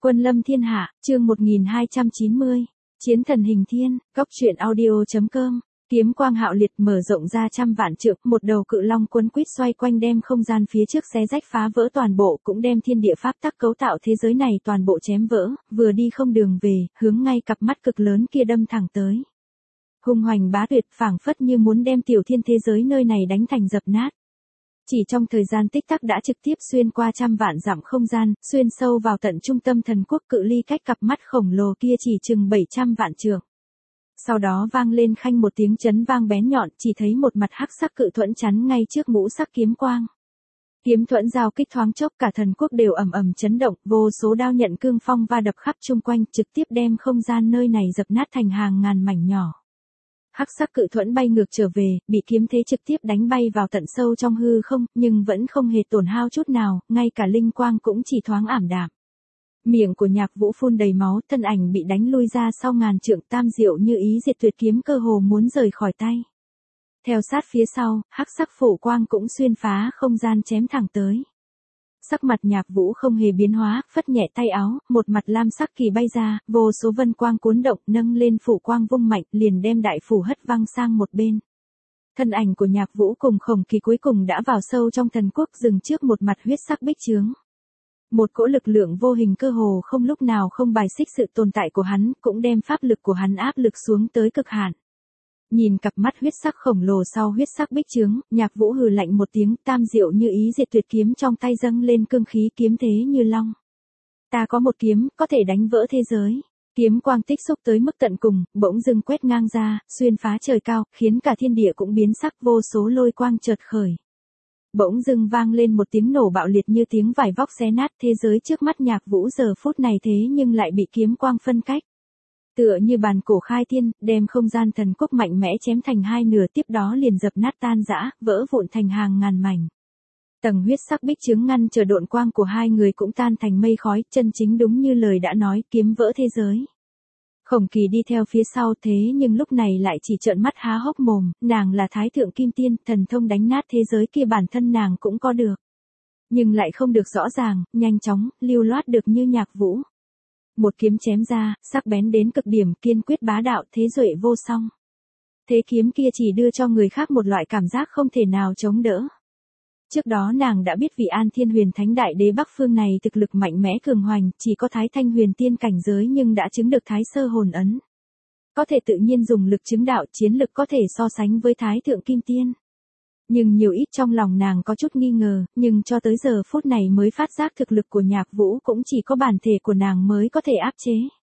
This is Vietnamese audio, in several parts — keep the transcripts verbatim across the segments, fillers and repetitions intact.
Quân lâm thiên hạ, chương một nghìn hai trăm chín mươi. Chiến thần hình thiên, góc truyện audio.com. Kiếm quang hạo liệt mở rộng ra trăm vạn trượng, một đầu cự long cuốn quýt xoay quanh đem không gian phía trước xé rách phá vỡ toàn bộ, cũng đem thiên địa pháp tắc cấu tạo thế giới này toàn bộ chém vỡ, vừa đi không đường về, hướng ngay cặp mắt cực lớn kia đâm thẳng tới. Hung hoành bá tuyệt, phảng phất như muốn đem tiểu thiên thế giới nơi này đánh thành dập nát. Chỉ trong thời gian tích tắc đã trực tiếp xuyên qua trăm vạn dặm không gian, xuyên sâu vào tận trung tâm thần quốc, cự ly cách cặp mắt khổng lồ kia chỉ chừng bảy trăm vạn trượng. Sau đó vang lên khanh một tiếng chấn vang bén nhọn, chỉ thấy một mặt hắc sắc cự thuẫn chắn ngay trước ngũ sắc kiếm quang. Kiếm thuẫn giao kích thoáng chốc, cả thần quốc đều ầm ầm chấn động, vô số đao nhận cương phong va đập khắp chung quanh, trực tiếp đem không gian nơi này dập nát thành hàng ngàn mảnh nhỏ. Hắc sắc cự thuẫn bay ngược trở về, bị kiếm thế trực tiếp đánh bay vào tận sâu trong hư không, nhưng vẫn không hề tổn hao chút nào, ngay cả linh quang cũng chỉ thoáng ảm đạm. Miệng của Nhạc Vũ phun đầy máu, thân ảnh bị đánh lui ra sau ngàn trượng, tam diệu như ý diệt tuyệt kiếm cơ hồ muốn rời khỏi tay. Theo sát phía sau, hắc sắc phổ quang cũng xuyên phá không gian chém thẳng tới. Sắc mặt Nhạc Vũ không hề biến hóa, phất nhẹ tay áo, một mặt lam sắc kỳ bay ra, vô số vân quang cuốn động, nâng lên phủ quang vung mạnh, liền đem đại phủ hất văng sang một bên. Thân ảnh của Nhạc Vũ cùng Khổng Kỳ cuối cùng đã vào sâu trong thần quốc, dừng trước một mặt huyết sắc bích chướng. Một cỗ lực lượng vô hình cơ hồ không lúc nào không bài xích sự tồn tại của hắn, cũng đem pháp lực của hắn áp lực xuống tới cực hạn. Nhìn cặp mắt huyết sắc khổng lồ sau huyết sắc bích chướng, Nhạc Vũ hừ lạnh một tiếng, tam diệu như ý diệt tuyệt kiếm trong tay dâng lên cương khí, kiếm thế như long. Ta có một kiếm, có thể đánh vỡ thế giới. Kiếm quang tích xúc tới mức tận cùng, bỗng dưng quét ngang ra, xuyên phá trời cao, khiến cả thiên địa cũng biến sắc, vô số lôi quang chợt khởi. Bỗng dưng vang lên một tiếng nổ bạo liệt như tiếng vải vóc xé nát, thế giới trước mắt Nhạc Vũ giờ phút này thế nhưng lại bị kiếm quang phân cách. Tựa như bàn cổ khai thiên, đem không gian thần quốc mạnh mẽ chém thành hai nửa, tiếp đó liền dập nát tan rã, vỡ vụn thành hàng ngàn mảnh. Tầng huyết sắc bích chướng ngăn chờ độn quang của hai người cũng tan thành mây khói, chân chính đúng như lời đã nói, kiếm vỡ thế giới. Khổng Kỳ đi theo phía sau, thế nhưng lúc này lại chỉ trợn mắt há hốc mồm, nàng là Thái Thượng Kim Tiên, thần thông đánh nát thế giới kia bản thân nàng cũng có được. Nhưng lại không được rõ ràng, nhanh chóng, lưu loát được như Nhạc Vũ. Một kiếm chém ra, sắc bén đến cực điểm, kiên quyết bá đạo, thế duệ vô song. Thế kiếm kia chỉ đưa cho người khác một loại cảm giác không thể nào chống đỡ. Trước đó nàng đã biết vị An Thiên Huyền Thánh Đại Đế Bắc Phương này thực lực mạnh mẽ cường hoành, chỉ có Thái Thanh Huyền Tiên cảnh giới nhưng đã chứng được Thái Sơ Hồn Ấn. Có thể tự nhiên dùng lực chứng đạo, chiến lực có thể so sánh với Thái Thượng Kim Tiên. Nhưng nhiều ít trong lòng nàng có chút nghi ngờ, nhưng cho tới giờ phút này mới phát giác thực lực của Nhạc Vũ cũng chỉ có bản thể của nàng mới có thể áp chế.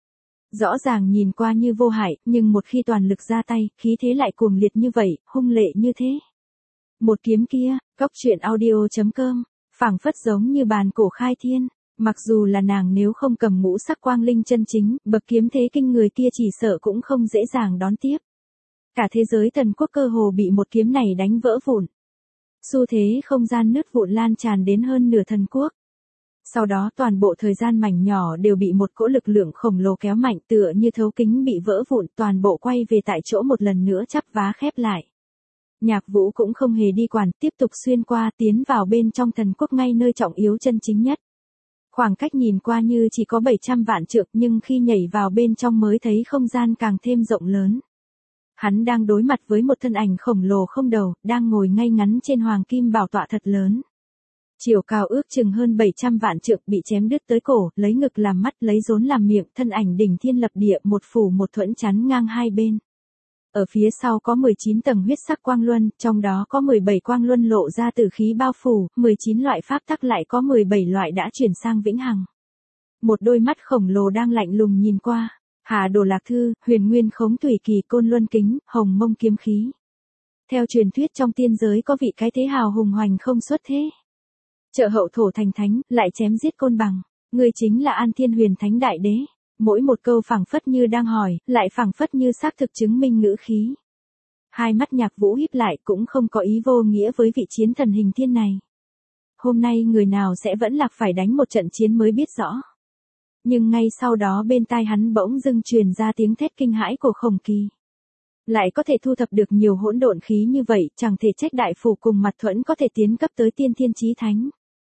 Rõ ràng nhìn qua như vô hại, nhưng một khi toàn lực ra tay, khí thế lại cuồng liệt như vậy, hung lệ như thế. Một kiếm kia, góc truyện audio.com, phảng phất giống như bàn cổ khai thiên. Mặc dù là nàng nếu không cầm ngũ sắc quang linh chân chính, bậc kiếm thế kinh người kia chỉ sợ cũng không dễ dàng đón tiếp. Cả thế giới thần quốc cơ hồ bị một kiếm này đánh vỡ vụn. Xu thế không gian nứt vụn lan tràn đến hơn nửa thần quốc. Sau đó toàn bộ thời gian mảnh nhỏ đều bị một cỗ lực lượng khổng lồ kéo mạnh, tựa như thấu kính bị vỡ vụn, toàn bộ quay về tại chỗ một lần nữa chắp vá khép lại. Nhạc Vũ cũng không hề đi quản, tiếp tục xuyên qua, tiến vào bên trong thần quốc ngay nơi trọng yếu chân chính nhất. Khoảng cách nhìn qua như chỉ có bảy trăm vạn trượng, nhưng khi nhảy vào bên trong mới thấy không gian càng thêm rộng lớn. Hắn đang đối mặt với một thân ảnh khổng lồ không đầu, đang ngồi ngay ngắn trên hoàng kim bảo tọa thật lớn. Chiều cao ước chừng hơn bảy trăm vạn trượng, bị chém đứt tới cổ, lấy ngực làm mắt, lấy rốn làm miệng, thân ảnh đỉnh thiên lập địa, một phủ một thuẫn chắn ngang hai bên. Ở phía sau có mười chín tầng huyết sắc quang luân, trong đó có mười bảy quang luân lộ ra tử khí bao phủ, mười chín loại pháp tắc lại có mười bảy loại đã chuyển sang vĩnh hằng. Một đôi mắt khổng lồ đang lạnh lùng nhìn qua. Hà Đồ Lạc Thư, Huyền Nguyên Khống Thủy Kỳ, Côn Luân Kính, Hồng Mông Kiếm Khí. Theo truyền thuyết trong tiên giới có vị cái thế hào hùng hoành không xuất thế. Trợ hậu thổ thành thánh, lại chém giết côn bằng. Người chính là An Thiên Huyền Thánh Đại Đế. Mỗi một câu phảng phất như đang hỏi, lại phảng phất như xác thực chứng minh ngữ khí. Hai mắt Nhạc Vũ híp lại, cũng không có ý vô nghĩa với vị chiến thần hình thiên này. Hôm nay người nào sẽ vẫn lạc phải đánh một trận chiến mới biết rõ. Nhưng ngay sau đó bên tai hắn bỗng dưng truyền ra tiếng thét kinh hãi của Khổng Kỳ. Lại có thể thu thập được nhiều hỗn độn khí như vậy, chẳng thể trách đại phủ cùng mặt thuẫn có thể tiến cấp tới tiên thiên chí thánh.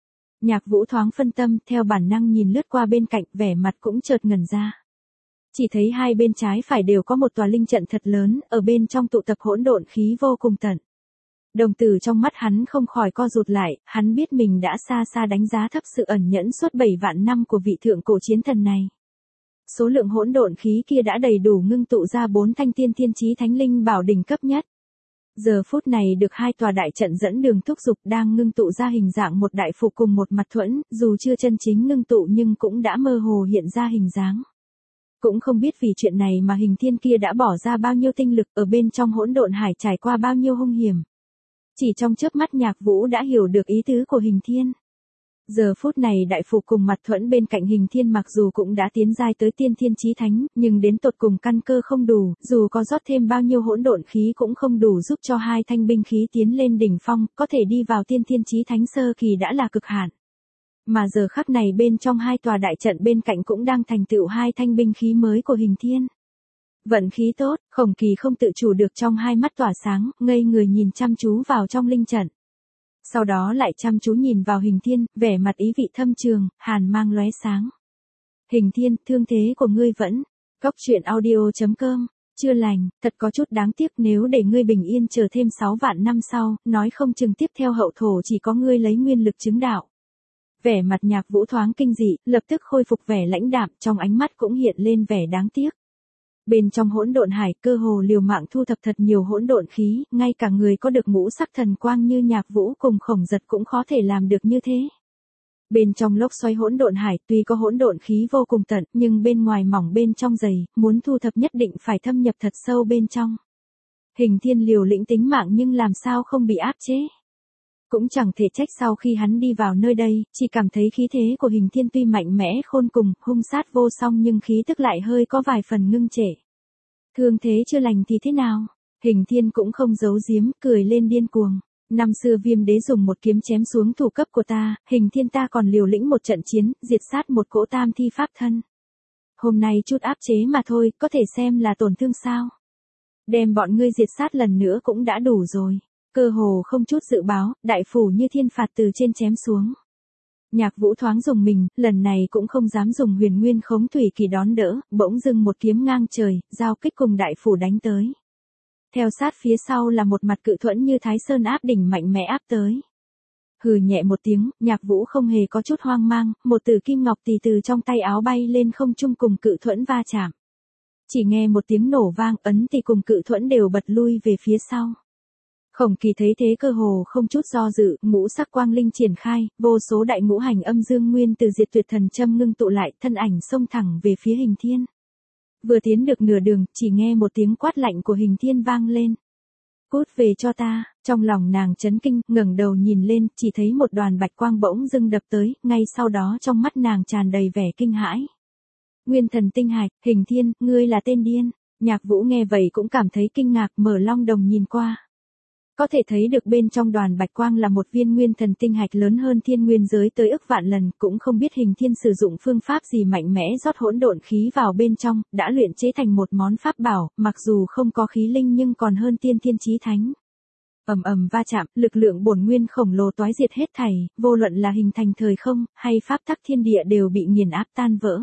Nhạc Vũ thoáng phân tâm, theo bản năng nhìn lướt qua bên cạnh, vẻ mặt cũng chợt ngẩn ra. Chỉ thấy hai bên trái phải đều có một tòa linh trận thật lớn, ở bên trong tụ tập hỗn độn khí vô cùng tận. Đồng tử trong mắt hắn không khỏi co rụt lại, hắn biết mình đã xa xa đánh giá thấp sự ẩn nhẫn suốt bảy vạn năm của vị thượng cổ chiến thần này. Số lượng hỗn độn khí kia đã đầy đủ ngưng tụ ra bốn thanh tiên thiên chí thánh linh bảo đỉnh cấp nhất. Giờ phút này được hai tòa đại trận dẫn đường thúc giục đang ngưng tụ ra hình dạng một đại phủ cùng một mặt thuẫn, dù chưa chân chính ngưng tụ nhưng cũng đã mơ hồ hiện ra hình dáng. Cũng không biết vì chuyện này mà Hình Thiên kia đã bỏ ra bao nhiêu tinh lực ở bên trong hỗn độn hải trải qua bao nhiêu hung hiểm. Chỉ trong chớp mắt Nhạc Vũ đã hiểu được ý tứ của Hình Thiên. Giờ phút này đại phủ cùng mặt thuẫn bên cạnh Hình Thiên mặc dù cũng đã tiến giai tới tiên thiên chí thánh, nhưng đến tột cùng căn cơ không đủ, dù có rót thêm bao nhiêu hỗn độn khí cũng không đủ giúp cho hai thanh binh khí tiến lên đỉnh phong, có thể đi vào tiên thiên chí thánh sơ kỳ đã là cực hạn. Mà giờ khắc này bên trong hai tòa đại trận bên cạnh cũng đang thành tựu hai thanh binh khí mới của Hình Thiên. Vận khí tốt, Khổng Kỳ không tự chủ được trong hai mắt tỏa sáng, ngây người nhìn chăm chú vào trong linh trận. Sau đó lại chăm chú nhìn vào Hình Thiên, vẻ mặt ý vị thâm trường, hàn mang lóe sáng. Hình Thiên, thương thế của ngươi vẫn. Cốc truyện audio chấm com, chưa lành, thật có chút đáng tiếc nếu để ngươi bình yên chờ thêm sáu vạn năm sau, nói không chừng tiếp theo hậu thổ chỉ có ngươi lấy nguyên lực chứng đạo. Vẻ mặt Nhạc Vũ thoáng kinh dị, lập tức khôi phục vẻ lãnh đạm, trong ánh mắt cũng hiện lên vẻ đáng tiếc. Bên trong hỗn độn hải cơ hồ liều mạng thu thập thật nhiều hỗn độn khí, ngay cả người có được ngũ sắc thần quang như Nhạc Vũ cùng Khổng Giật cũng khó thể làm được như thế. Bên trong lốc xoáy hỗn độn hải tuy có hỗn độn khí vô cùng tận, nhưng bên ngoài mỏng bên trong dày, muốn thu thập nhất định phải thâm nhập thật sâu bên trong. Hình Thiên liều lĩnh tính mạng nhưng làm sao không bị áp chế. Cũng chẳng thể trách sau khi hắn đi vào nơi đây, chỉ cảm thấy khí thế của Hình Thiên tuy mạnh mẽ khôn cùng, hung sát vô song nhưng khí tức lại hơi có vài phần ngưng trệ. Thương thế chưa lành thì thế nào? Hình Thiên cũng không giấu giếm, cười lên điên cuồng. Năm xưa Viêm Đế dùng một kiếm chém xuống thủ cấp của ta, Hình Thiên ta còn liều lĩnh một trận chiến, diệt sát một cỗ tam thi pháp thân. Hôm nay chút áp chế mà thôi, có thể xem là tổn thương sao? Đem bọn ngươi diệt sát lần nữa cũng đã đủ rồi. Cơ hồ không chút dự báo, đại phủ như thiên phạt từ trên chém xuống. Nhạc Vũ thoáng dùng mình, lần này cũng không dám dùng huyền nguyên khống thủy kỳ đón đỡ, bỗng dưng một kiếm ngang trời, giao kích cùng đại phủ đánh tới. Theo sát phía sau là một mặt cự thuẫn như Thái Sơn áp đỉnh mạnh mẽ áp tới. Hừ nhẹ một tiếng, Nhạc Vũ không hề có chút hoang mang, một tử kim ngọc tỳ từ trong tay áo bay lên không trung cùng cự thuẫn va chạm. Chỉ nghe một tiếng nổ vang, ấn tỳ cùng cự thuẫn đều bật lui về phía sau. Khổng Kỳ thấy thế cơ hồ không chút do dự, ngũ sắc quang linh triển khai, vô số đại ngũ hành âm dương nguyên từ diệt tuyệt thần châm ngưng tụ lại, thân ảnh xông thẳng về phía Hình Thiên. Vừa tiến được nửa đường, chỉ nghe một tiếng quát lạnh của Hình Thiên vang lên. Cút về cho ta, trong lòng nàng chấn kinh, ngẩng đầu nhìn lên, chỉ thấy một đoàn bạch quang bỗng dưng đập tới, ngay sau đó trong mắt nàng tràn đầy vẻ kinh hãi. Nguyên thần tinh hạch, Hình Thiên, ngươi là tên điên. Nhạc Vũ nghe vậy cũng cảm thấy kinh ngạc, mở long đồng nhìn qua. Có thể thấy được bên trong đoàn bạch quang là một viên nguyên thần tinh hạch lớn hơn thiên nguyên giới tới ức vạn lần, cũng không biết Hình Thiên sử dụng phương pháp gì mạnh mẽ rót hỗn độn khí vào bên trong, đã luyện chế thành một món pháp bảo, mặc dù không có khí linh nhưng còn hơn tiên thiên chí thánh. Ầm ầm va chạm, lực lượng bổn nguyên khổng lồ toái diệt hết thảy, vô luận là hình thành thời không hay pháp tắc thiên địa đều bị nghiền áp tan vỡ.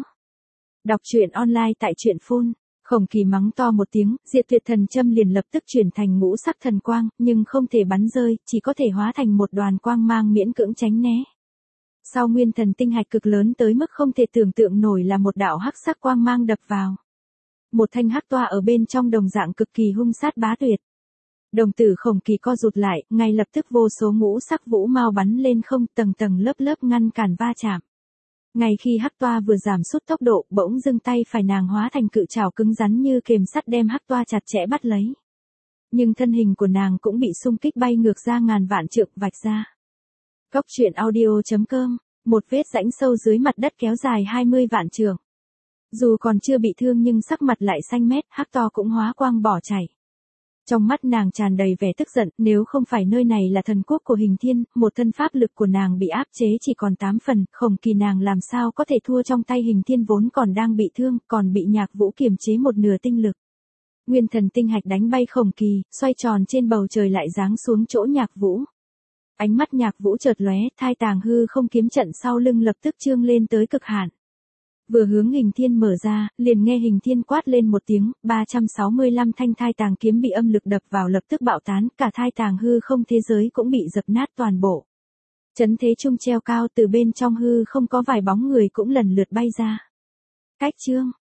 Đọc truyện online tại truyện phun. Khổng Kỳ mắng to một tiếng, diệt tuyệt thần châm liền lập tức chuyển thành ngũ sắc thần quang, nhưng không thể bắn rơi, chỉ có thể hóa thành một đoàn quang mang miễn cưỡng tránh né. Sau nguyên thần tinh hạch cực lớn tới mức không thể tưởng tượng nổi là một đạo hắc sắc quang mang đập vào. Một thanh hắc toa ở bên trong đồng dạng cực kỳ hung sát bá tuyệt. Đồng tử Khổng Kỳ co rụt lại, ngay lập tức vô số ngũ sắc vũ mao bắn lên không, tầng tầng lớp lớp ngăn cản va chạm. Ngay khi hắc toa vừa giảm sút tốc độ, bỗng dưng tay phải nàng hóa thành cự trảo cứng rắn như kềm sắt đem hắc toa chặt chẽ bắt lấy. Nhưng thân hình của nàng cũng bị xung kích bay ngược ra ngàn vạn trượng vạch ra. Cốc truyện audio chấm com, một vết rãnh sâu dưới mặt đất kéo dài hai mươi vạn trượng. Dù còn chưa bị thương nhưng sắc mặt lại xanh mét, hắc to cũng hóa quang bỏ chạy. Trong mắt nàng tràn đầy vẻ tức giận, nếu không phải nơi này là thần quốc của Hình Thiên, một thân pháp lực của nàng bị áp chế chỉ còn tám phần, Khổng Kỳ nàng làm sao có thể thua trong tay Hình Thiên vốn còn đang bị thương, còn bị Nhạc Vũ kiềm chế một nửa tinh lực. Nguyên thần tinh hạch đánh bay Khổng Kỳ, xoay tròn trên bầu trời lại giáng xuống chỗ Nhạc Vũ. Ánh mắt Nhạc Vũ chợt lóe, thai tàng hư không kiếm trận sau lưng lập tức trương lên tới cực hạn. Vừa hướng Hình Thiên mở ra, liền nghe Hình Thiên quát lên một tiếng, ba trăm sáu mươi lăm thanh thai tàng kiếm bị âm lực đập vào lập tức bạo tán, cả thai tàng hư không thế giới cũng bị dập nát toàn bộ. Chấn thế trung treo cao, từ bên trong hư không có vài bóng người cũng lần lượt bay ra. Cách chương